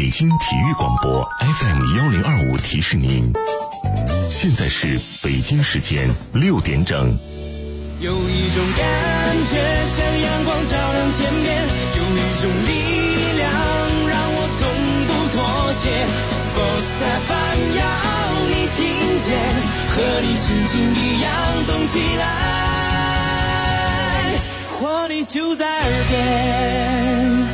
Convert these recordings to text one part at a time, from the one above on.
北京体育广播 FM1025提示您，现在是北京时间6点整。 有一种感觉像阳光照亮天边，有一种力量让我从不妥协。Sports FM 要你听见，和你心情一样动起来，活力就在耳边。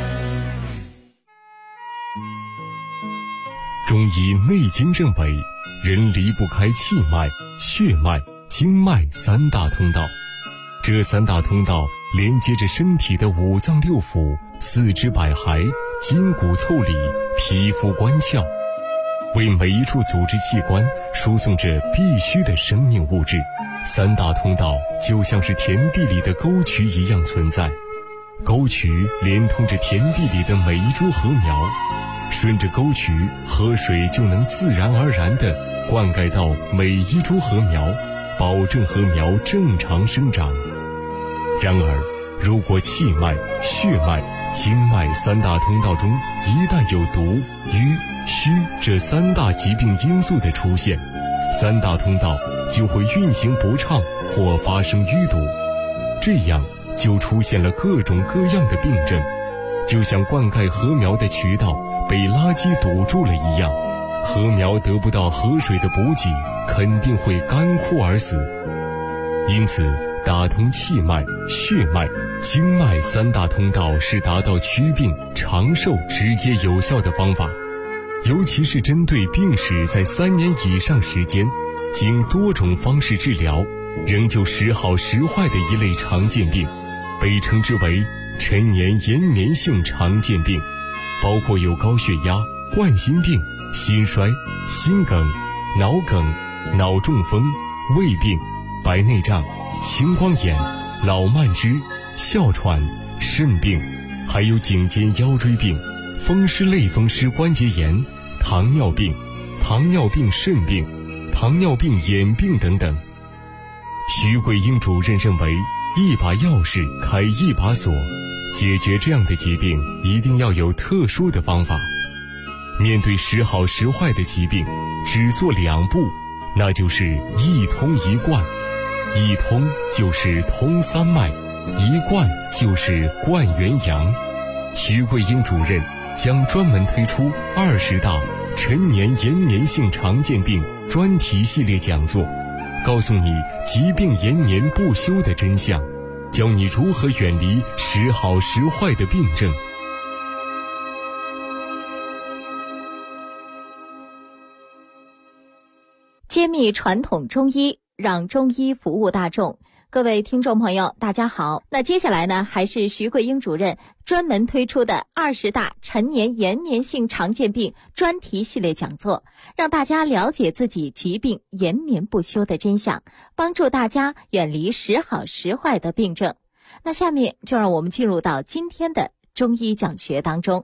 中医内经认为，人离不开气脉、血脉、经脉三大通道。这三大通道连接着身体的五脏六腑、四肢百骸、筋骨腠理、皮肤关窍，为每一处组织器官输送着必须的生命物质。三大通道就像是田地里的沟渠一样存在，沟渠连通着田地里的每一株禾苗，顺着沟渠，河水就能自然而然地灌溉到每一株禾苗，保证禾苗正常生长。然而，如果气脉、血脉、经脉三大通道中一旦有毒、瘀、虚这三大疾病因素的出现，三大通道就会运行不畅或发生淤堵，这样就出现了各种各样的病症，就像灌溉禾苗的渠道被垃圾堵住了一样，禾苗得不到河水的补给，肯定会干枯而死。因此，打通气脉、血脉、经脉三大通道是达到祛病长寿直接有效的方法，尤其是针对病史在3年以上时间，经多种方式治疗仍旧时好时坏的一类常见病，被称之为陈年延绵性常见病，包括有高血压、冠心病、心衰、心梗、脑梗、脑中风、胃病、白内障、青光眼、脑慢支、哮喘、肾病，还有颈肩腰椎病、风湿类风湿关节炎、糖尿病、糖尿病肾病、糖尿病眼病等等。徐桂英主任认为，一把钥匙开一把锁，解决这样的疾病一定要有特殊的方法。面对时好时坏的疾病，只做2步，那就是一通一贯。一通就是通三脉，一贯就是贯元阳。徐桂英主任将专门推出20大陈年延绵性常见病专题系列讲座，告诉你疾病延绵不休的真相，教你如何远离时好时坏的病症。 揭秘传统中医，让中医服务大众。各位听众朋友，大家好。那接下来呢，还是徐桂英主任专门推出的20大陈年延绵性常见病专题系列讲座，让大家了解自己疾病延绵不休的真相，帮助大家远离时好时坏的病症。那下面就让我们进入到今天的中医讲学当中。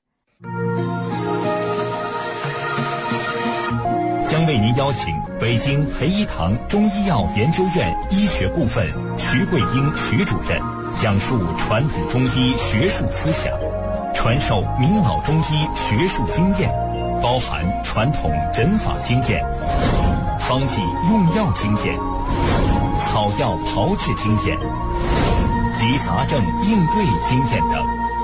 将为您邀请北京培一堂中医药研究院医学部分徐桂英徐主任讲述传统中医学术思想，传授明老中医学术经验，包含传统诊法经验、方剂用药经验、草药炮制经验及杂症应对经验等。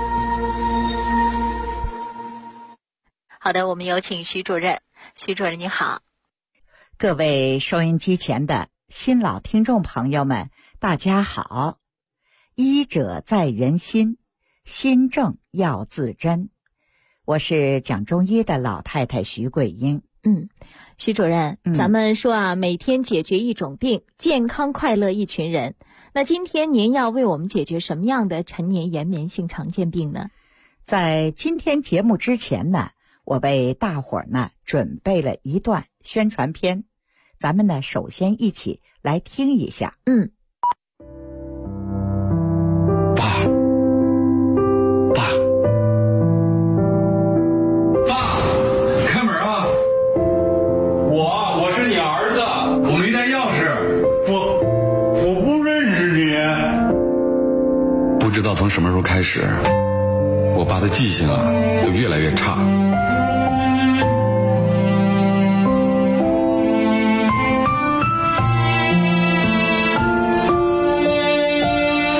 好的，我们有请徐主任。徐主任你好。 各位收音机前的新老听众朋友们，大家好。医者在人心，心正要自珍。我是讲中医的老太太徐桂英。 徐主任，咱们说啊，每天解决一种病，健康快乐一群人。那今天您要为我们解决什么样的陈年延绵性常见病呢？ 在今天节目之前呢，我为大伙儿呢准备了一段宣传片，咱们呢首先一起来听一下。 爸，开门啊！我是你儿子，我没带钥匙。我不认识你。 不知道从什么时候开始，我爸的记性啊就越来越差。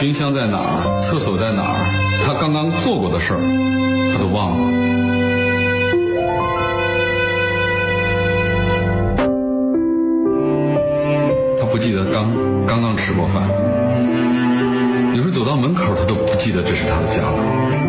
冰箱在哪儿，厕所在哪儿，他刚刚做过的事儿，他都忘了。他不记得刚刚吃过饭，有时走到门口，他都不记得这是他的家了。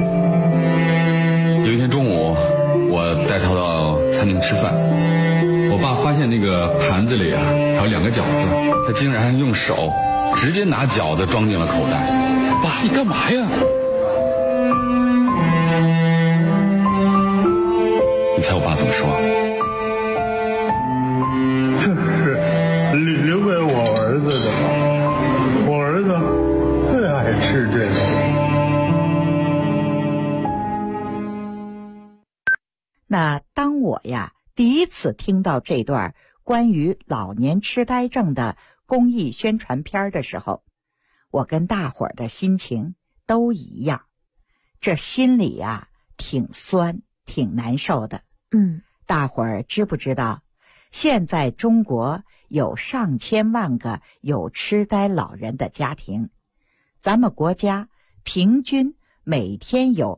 有一天中午，我带他到餐厅吃饭，我爸发现那个盘子里啊还有2个饺子，他竟然用手直接拿饺子装进了口袋。爸，你干嘛呀？你猜我爸怎么说？ 这是留给我儿子的吧？我儿子最爱吃这个。 那当我第一次听到这段关于老年痴呆症的公益宣传片的时候，我跟大伙儿的心情都一样，这心里挺酸挺难受的。大伙儿知不知道，现在中国有上千万个有痴呆老人的家庭，咱们国家平均每天有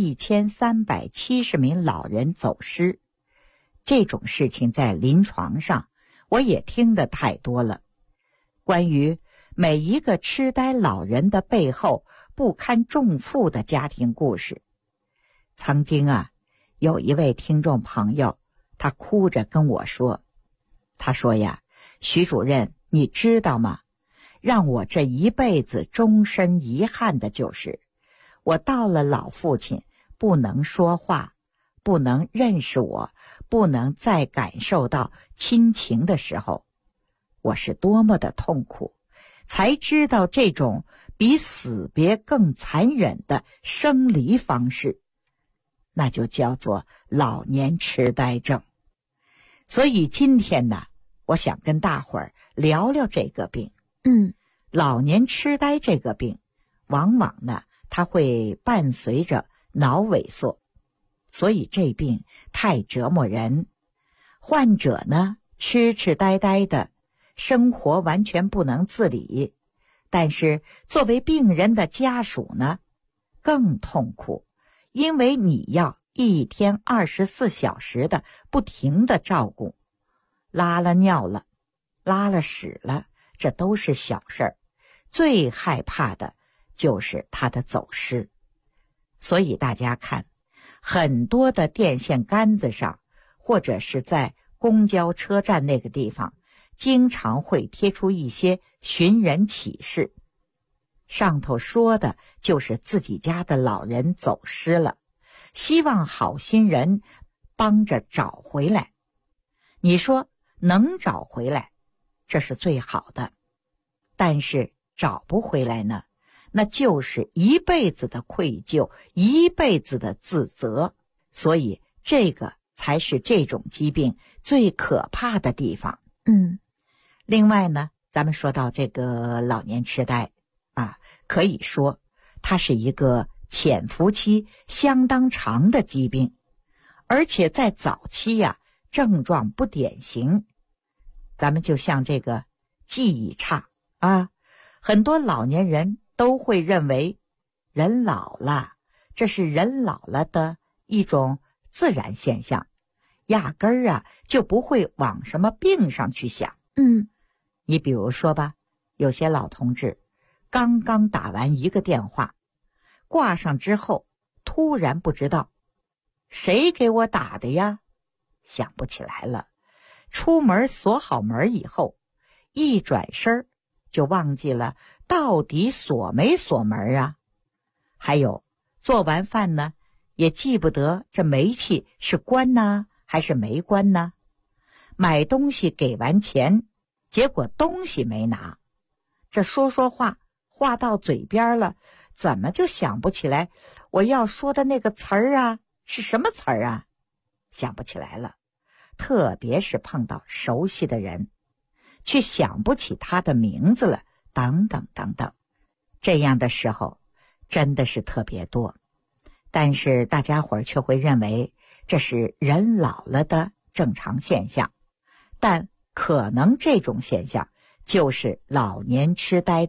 1370名老人走失。这种事情在临床上我也听得太多了。关于每一个痴呆老人的背后不堪重负的家庭故事，曾经有一位听众朋友，他哭着跟我说，他说徐主任，你知道吗？让我这一辈子终身遗憾的就是，我到了老父亲不能说话，不能认识我，不能再感受到亲情的时候，我是多么的痛苦，才知道这种比死别更残忍的生离方式，那就叫做老年痴呆症。所以今天呢，我想跟大伙儿聊聊这个病。老年痴呆这个病，往往呢，它会伴随着脑萎缩，所以这病太折磨人。患者呢，痴痴呆呆的，生活完全不能自理。但是作为病人的家属呢，更痛苦，因为你要一天24小时的不停的照顾，拉了尿了，拉了屎了，这都是小事儿，最害怕的就是他的走失。所以大家看，很多的电线杆子上，或者是在公交车站那个地方，经常会贴出一些寻人启事，上头说的就是自己家的老人走失了，希望好心人帮着找回来。你说能找回来，这是最好的，但是找不回来呢，那就是一辈子的愧疚，一辈子的自责。所以这个才是这种疾病最可怕的地方。另外呢，咱们说到这个老年痴呆可以说它是一个潜伏期相当长的疾病，而且在早期症状不典型。咱们就像这个记忆差很多老年人都会认为人老了，这是人老了的一种自然现象，压根儿就不会往什么病上去想。你比如说吧，有些老同志刚刚打完一个电话，挂上之后突然不知道谁给我打的呀，想不起来了。出门锁好门以后，一转身就忘记了到底锁没锁门还有做完饭呢，也记不得这煤气是关呢还是没关呢。买东西给完钱，结果东西没拿，这说话话到嘴边了，怎么就想不起来我要说的那个词儿是什么词儿想不起来了。特别是碰到熟悉的人，却想不起他的名字了，等等等等，这样的时候真的是特别多。但是大家伙儿却会认为这是人老了的正常现象，但可能这种现象就是老年痴呆的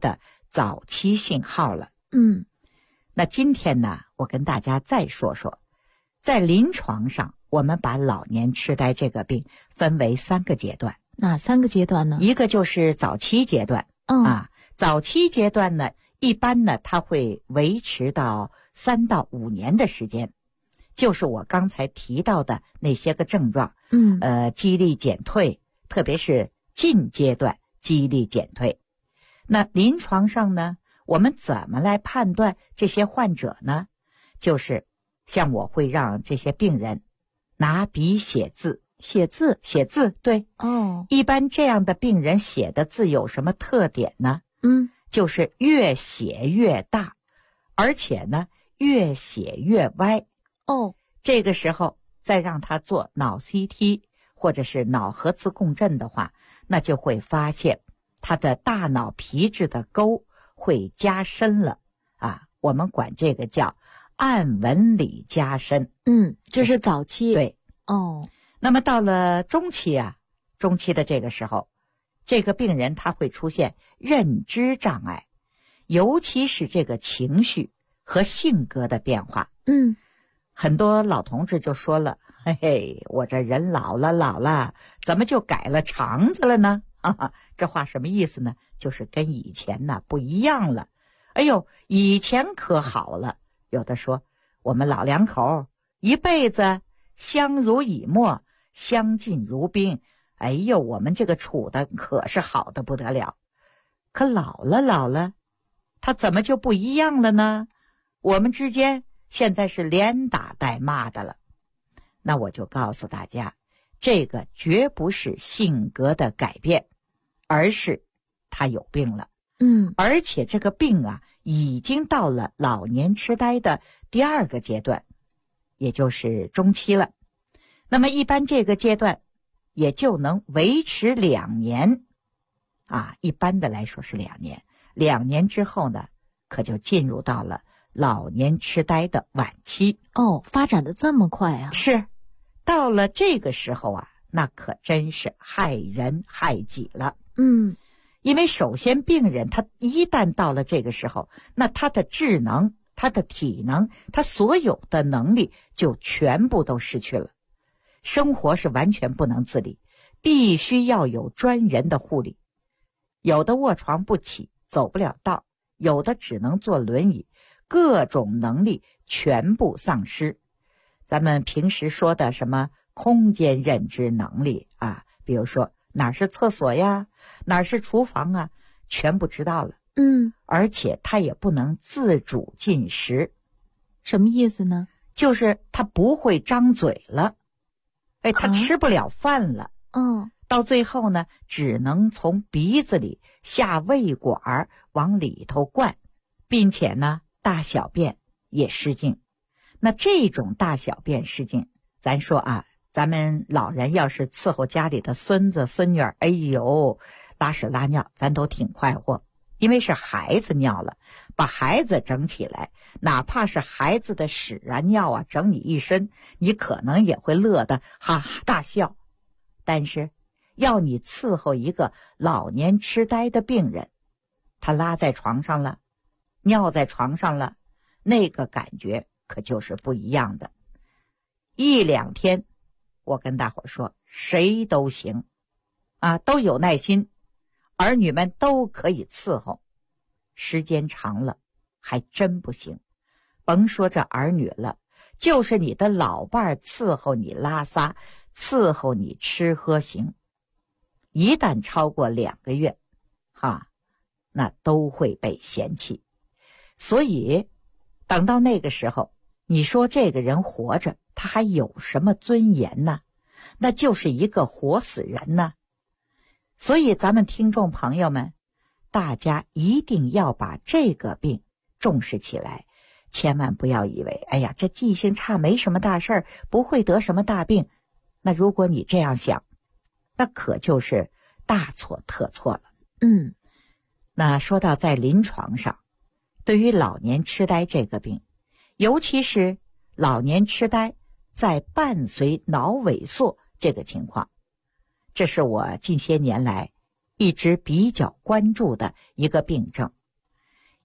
早期信号了。那今天呢，我跟大家再说说，在临床上，我们把老年痴呆这个病分为3个阶段。 哪3个阶段呢？ 一个就是早期阶段，早期阶段呢，一般呢，它会维持到3到5年的时间，就是我刚才提到的那些个症状，记忆力减退，特别是近阶段记忆力减退。那临床上呢，我们怎么来判断这些患者呢？就是像我会让这些病人拿笔写字。写字，对。一般这样的病人写的字有什么特点呢？就是越写越大，而且呢，越写越歪。这个时候再让他做脑 CT 或者是脑核磁共振的话，那就会发现他的大脑皮质的沟会加深了我们管这个叫暗纹理加深。 这是早期。 对。那么到了中期中期的这个时候，这个病人他会出现认知障碍，尤其是这个情绪和性格的变化。很多老同志就说了，嘿嘿，我这人老了，怎么就改了肠子了呢？这话什么意思呢？就是跟以前不一样了。哎呦，以前可好了。有的说我们老两口一辈子相濡以沫，相敬如宾，哎呦，我们这个处的可是好的不得了。可老了，他怎么就不一样了呢？我们之间现在是连打带骂的了。那我就告诉大家，这个绝不是性格的改变，而是他有病了。而且这个病已经到了老年痴呆的第2个阶段，也就是中期了。那么一般这个阶段也就能维持2年一般的来说是2年。2年之后呢，可就进入到了老年痴呆的晚期。 发展的这么快啊？ 是，到了这个时候那可真是害人害己了。因为首先病人他一旦到了这个时候，那他的智能、他的体能、他所有的能力就全部都失去了，生活是完全不能自理，必须要有专人的护理。有的卧床不起，走不了道，有的只能坐轮椅，各种能力全部丧失。咱们平时说的什么空间认知能力比如说哪是厕所呀，哪是厨房全不知道了。而且他也不能自主进食。 什么意思呢？ 就是他不会张嘴了，他吃不了饭了。到最后呢，只能从鼻子里下胃管往里头灌，并且呢，大小便也失禁。那这种大小便失禁，咱说咱们老人要是伺候家里的孙子孙女，哎呦，拉屎拉尿咱都挺快活，因为是孩子尿了，把孩子整起来，哪怕是孩子的屎尿整你一身，你可能也会乐得哈哈大笑。但是要你伺候一个老年痴呆的病人，他拉在床上了，尿在床上了，那个感觉可就是不一样的。1、2天，我跟大伙说，谁都行都有耐心，儿女们都可以伺候。时间长了还真不行，甭说这儿女了，就是你的老伴伺候你拉撒，伺候你吃喝行，一旦超过2个月那都会被嫌弃。所以等到那个时候，你说这个人活着他还有什么尊严呢？那就是一个活死人呢。所以咱们听众朋友们，大家一定要把这个病重视起来，千万不要以为哎呀，这记性差没什么大事儿，不会得什么大病。那如果你这样想，那可就是大错特错了。那说到在临床上，对于老年痴呆这个病，尤其是老年痴呆在伴随脑萎缩这个情况，这是我近些年来一直比较关注的一个病症。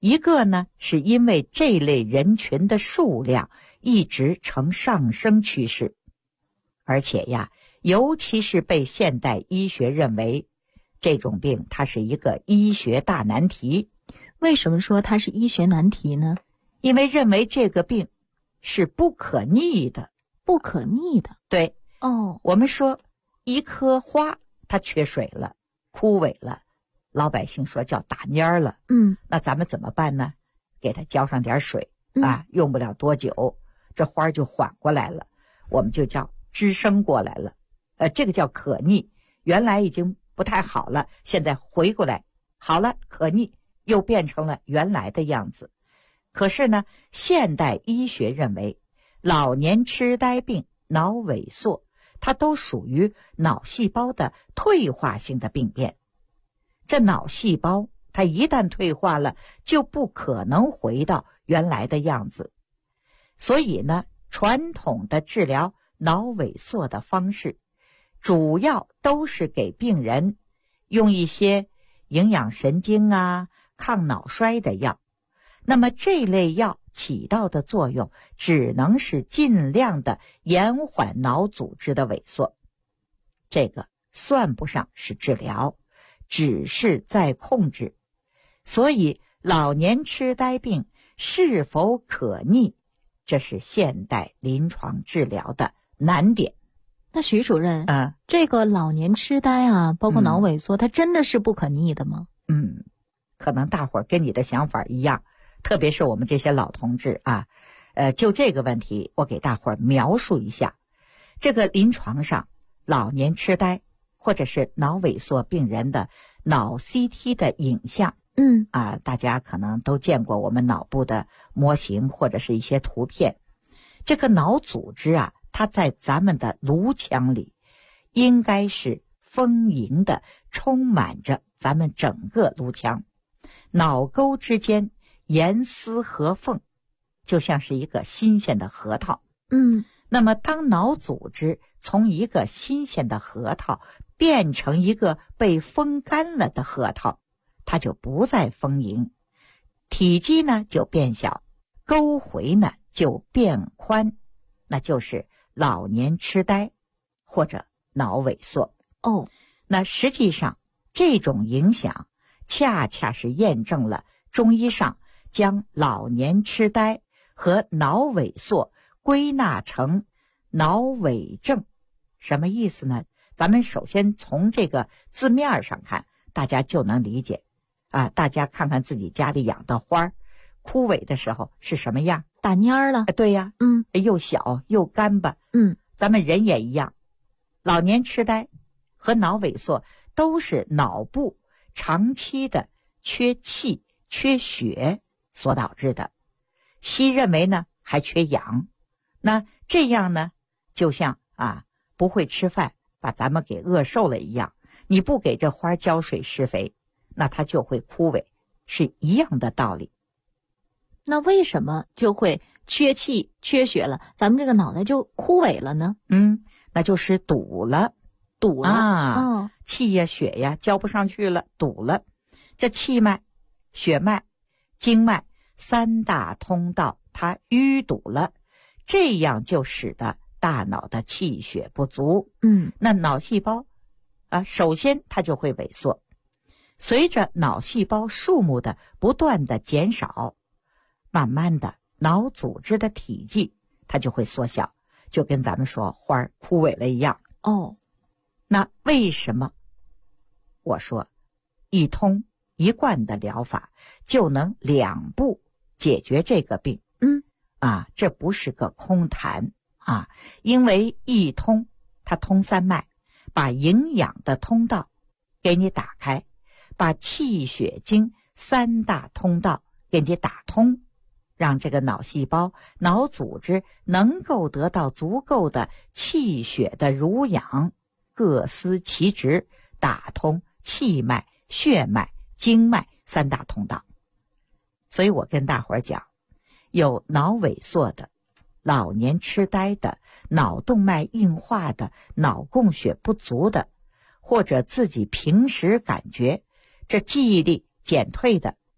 一个呢，是因为这类人群的数量一直呈上升趋势，而且呀，尤其是被现代医学认为这种病它是一个医学大难题。 为什么说它是医学难题呢？ 因为认为这个病是不可逆的。 不可逆的。 对。我们说一棵花它缺水了，枯萎了，老百姓说叫打蔫了。那咱们怎么办呢？给它浇上点水用不了多久这花就缓过来了，我们就叫滋生过来了。这个叫可逆，原来已经不太好了，现在回过来好了，可逆又变成了原来的样子。可是呢，现代医学认为老年痴呆病、脑萎缩它都属于脑细胞的退化性的病变。这脑细胞它一旦退化了，就不可能回到原来的样子。所以呢，传统的治疗脑萎缩的方式主要都是给病人用一些营养神经抗脑衰的药。那么这类药起到的作用只能是尽量的延缓脑组织的萎缩，这个算不上是治疗，只是在控制。所以老年痴呆病是否可逆，这是现代临床治疗的难点。 那徐主任，这个老年痴呆包括脑萎缩，它真的是不可逆的吗？ 可能大伙儿跟你的想法一样，特别是我们这些老同志就这个问题，我给大伙儿描述一下。这个临床上老年痴呆或者是脑萎缩病人的脑 CT 的影像，大家可能都见过我们脑部的模型或者是一些图片。这个脑组织它在咱们的颅腔里应该是丰盈的，充满着咱们整个颅腔，脑沟之间严丝合缝，就像是一个新鲜的核桃。那么当脑组织从一个新鲜的核桃变成一个被风干了的核桃，它就不再丰盈，体积呢就变小，沟回呢就变宽，那就是老年痴呆或者脑萎缩。那实际上这种影响恰恰是验证了中医上将老年痴呆和脑萎缩归纳成脑萎症。什么意思呢？咱们首先从这个字面上看，大家就能理解大家看看自己家里养的花枯萎的时候是什么样， 打蔫了。 对呀，又小又干巴。咱们人也一样，老年痴呆和脑萎缩都是脑部长期的缺气缺血所导致的。西医认为呢还缺氧，那这样呢就像不会吃饭把咱们给饿瘦了一样，你不给这花浇水施肥，那它就会枯萎，是一样的道理。 那为什么就会缺气缺血了，咱们这个脑袋就枯萎了呢？ 那就是堵了气呀血呀浇不上去了，堵了。这气脉、血脉、经脉三大通道它淤堵了，这样就使得大脑的气血不足。那脑细胞首先它就会萎缩，随着脑细胞数目的不断的减少，慢慢的脑组织的体积它就会缩小，就跟咱们说花枯萎了一样。那为什么我说一通一贯的疗法就能两步解决这个病？这不是个空谈因为一通它通三脉，把营养的通道给你打开，把气血经三大通道给你打通，让这个脑细胞、脑组织能够得到足够的气血的濡养，各司其职，打通气脉、血脉、经脉三大通道。所以我跟大伙儿讲，有脑萎缩的、老年痴呆的、脑动脉硬化的、脑供血不足的，或者自己平时感觉这记忆力减退的，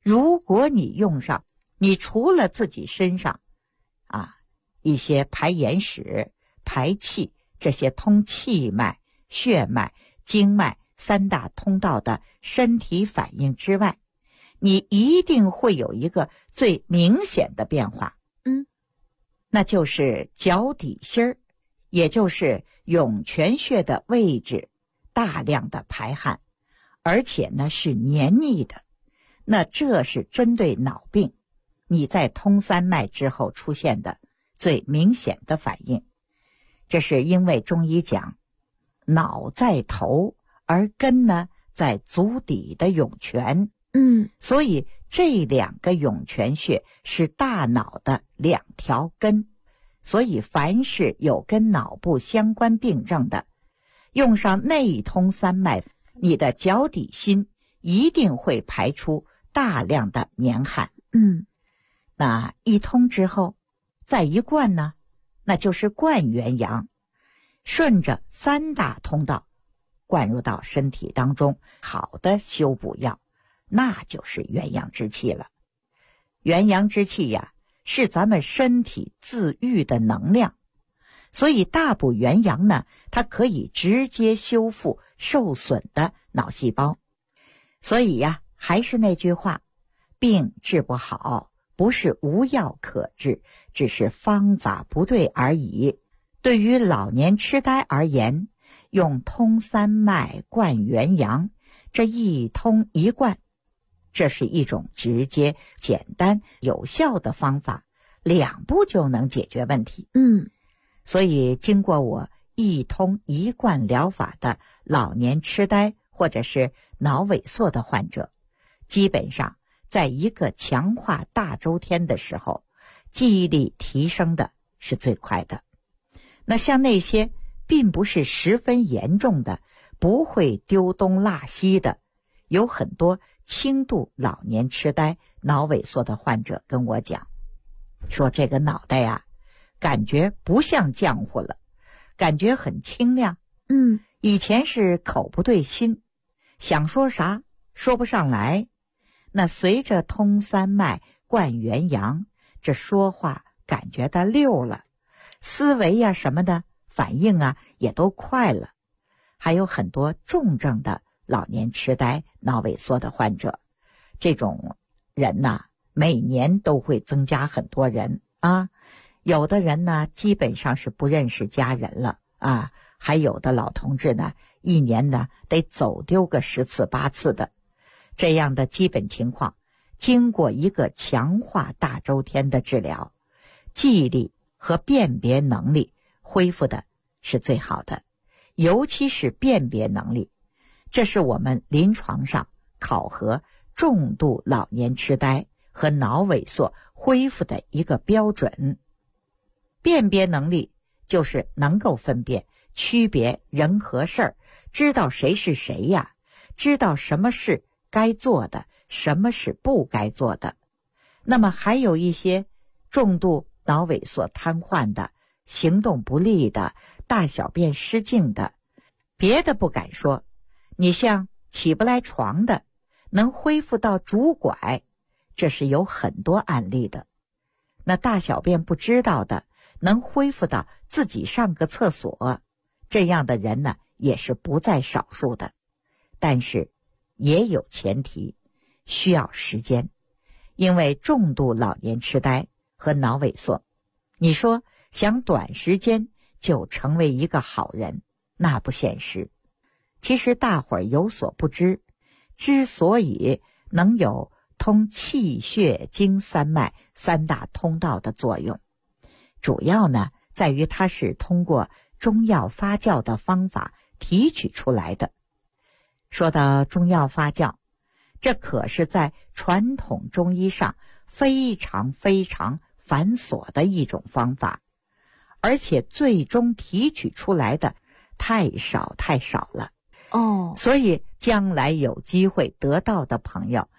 如果你用上，你除了自己身上一些排眼屎、排气这些通气脉、血脉、经脉三大通道的身体反应之外，你一定会有一个最明显的变化，那就是脚底心儿，也就是涌泉穴的位置大量的排汗，而且呢是黏腻的。那这是针对脑病你在通三脉之后出现的最明显的反应。这是因为中医讲脑在头，而根呢在足底的涌泉，所以这两个涌泉穴是大脑的两条根，所以凡是有跟脑部相关病症的，用上内通三脉，你的脚底心一定会排出大量的黏汗。那一通之后再一灌呢，那就是灌元阳，顺着三大通道灌入到身体当中，好的修补药那就是元阳之气了。元阳之气呀，是咱们身体自愈的能量，所以大补元阳呢，它可以直接修复受损的脑细胞。所以呀，还是那句话，病治不好不是无药可治，只是方法不对而已。对于老年痴呆而言，用通三脉灌元阳，这一通一灌，这是一种直接、简单、有效的方法，2步就能解决问题。所以经过我一通一灌疗法的老年痴呆或者是脑萎缩的患者，基本上在一个强化大周天的时候，记忆力提升的是最快的。那像那些并不是十分严重的，不会丢东落西的，有很多轻度老年痴呆、脑萎缩的患者跟我讲，说这个脑袋呀，感觉不像浆糊了，感觉很清亮。以前是口不对心，想说啥说不上来。那随着通三脉灌元阳，这说话感觉到溜了，思维呀什么的反应啊也都快了。还有很多重症的老年痴呆、脑萎缩的患者，这种人呢，每年都会增加很多人啊。有的人呢，基本上是不认识家人了啊。还有的老同志呢，一年呢得走丢个10次8次的。这样的基本情况，经过一个强化大周天的治疗，记忆力和辨别能力恢复的是最好的，尤其是辨别能力，这是我们临床上考核重度老年痴呆和脑萎缩恢复的一个标准。辨别能力就是能够分辨区别人和事儿，知道谁是谁呀，知道什么是该做的，什么是不该做的。那么还有一些重度脑萎缩瘫痪的、行动不利的、大小便失禁的，别的不敢说，你像起不来床的，能恢复到拄拐，这是有很多案例的。那大小便不知道的，能恢复到自己上个厕所，这样的人呢，也是不在少数的。但是也有前提，需要时间。因为重度老年痴呆和脑萎缩，你说想短时间就成为一个好人，那不现实。其实大伙儿有所不知，之所以能有通气血经三脉三大通道的作用，主要呢在于它是通过中药发酵的方法提取出来的。说到中药发酵，这可是在传统中医上非常非常繁琐的一种方法，而且最终提取出来的太少太少了。所以将来有机会得到的朋友，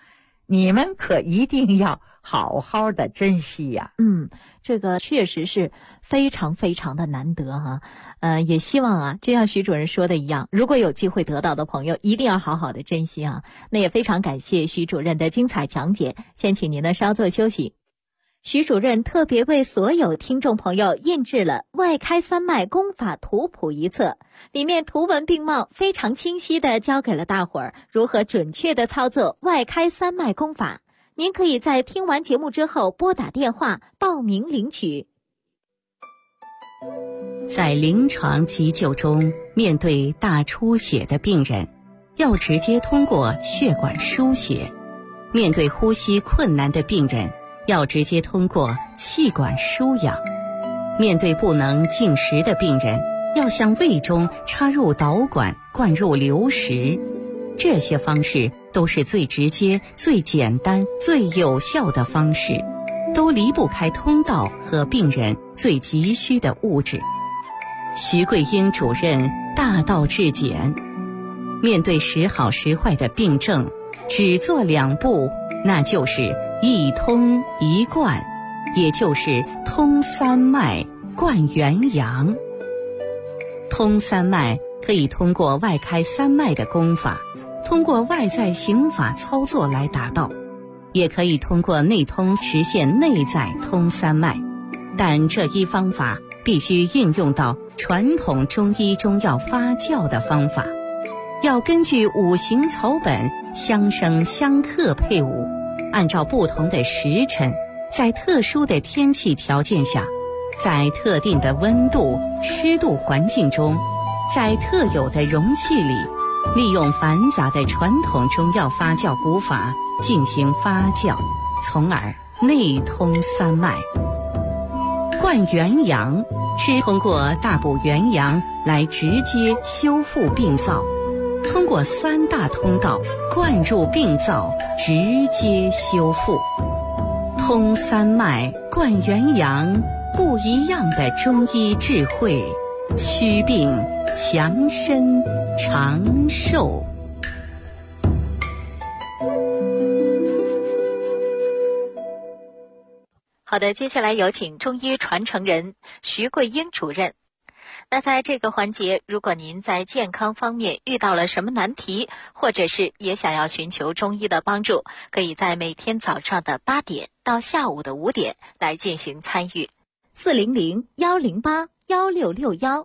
你们可一定要好好的珍惜呀。 这个确实是非常非常的难得哈。也希望啊，就像徐主任说的一样，如果有机会得到的朋友，一定要好好的珍惜啊。那也非常感谢徐主任的精彩讲解，先请您呢稍作休息。徐主任特别为所有听众朋友印制了外开三脉功法图谱一册，里面图文并茂，非常清晰地教给了大伙儿如何准确地操作外开三脉功法。您可以在听完节目之后拨打电话报名领取。 在临床急救中，面对大出血的病人，要直接通过血管输血；面对呼吸困难的病人，要直接通过气管输氧；面对不能进食的病人，要向胃中插入导管灌入流食。这些方式都是最直接、最简单、最有效的方式，都离不开通道和病人最急需的物质。徐桂英主任大道至简，面对时好时坏的病症，只做2步，那就是一通一贯，也就是通三脉贯元阳。通三脉可以通过外开三脉的功法，通过外在刑法操作来达到，也可以通过内通实现内在通三脉，但这一方法必须应用到传统中医中药发酵的方法，要根据五行草本相生相克配伍，按照不同的时辰，在特殊的天气条件下，在特定的温度、湿度环境中，在特有的容器里，利用繁杂的传统中药发酵古法进行发酵，从而内通三脉。灌元阳是通过大补元阳来直接修复病灶，通过3大通道灌入病灶，直接修复。通三脉灌元阳，不一样的中医智慧，祛病强身长寿。 好的，接下来有请中医传承人徐桂英主任。那在这个环节，如果您在健康方面遇到了什么难题，或者是也想要寻求中医的帮助，可以在每天早上的8点到下午的5点来进行参与。400-108-1661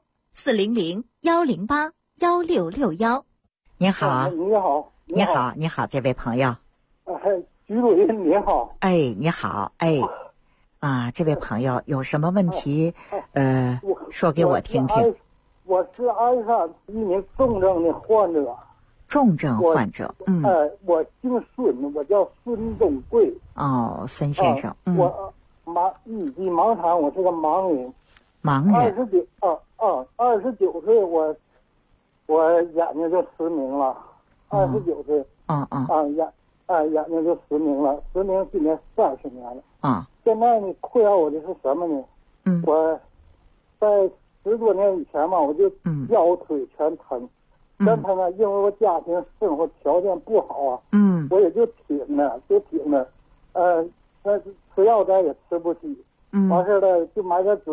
400-108-1661。 你好， 你好， 你好，你好，这位朋友。 徐主任你好。 哎，你好，哎。这位朋友有什么问题？说给我听听。 我是鞍山一名重症的患者。 重症患者， 我姓孙，我叫孙东贵。 哦，孙先生， 我一级盲肠，我是个盲人。 盲人。 29岁，我眼睛就失明了。29岁。眼睛就失明了，失明今年30年了。现在呢，困扰我的是什么呢？我在10多年以前嘛，我就腰腿全疼，全疼了，因为我家庭生活条件不好啊，我也就挺着，那吃药咱也吃不起，完事了就买点止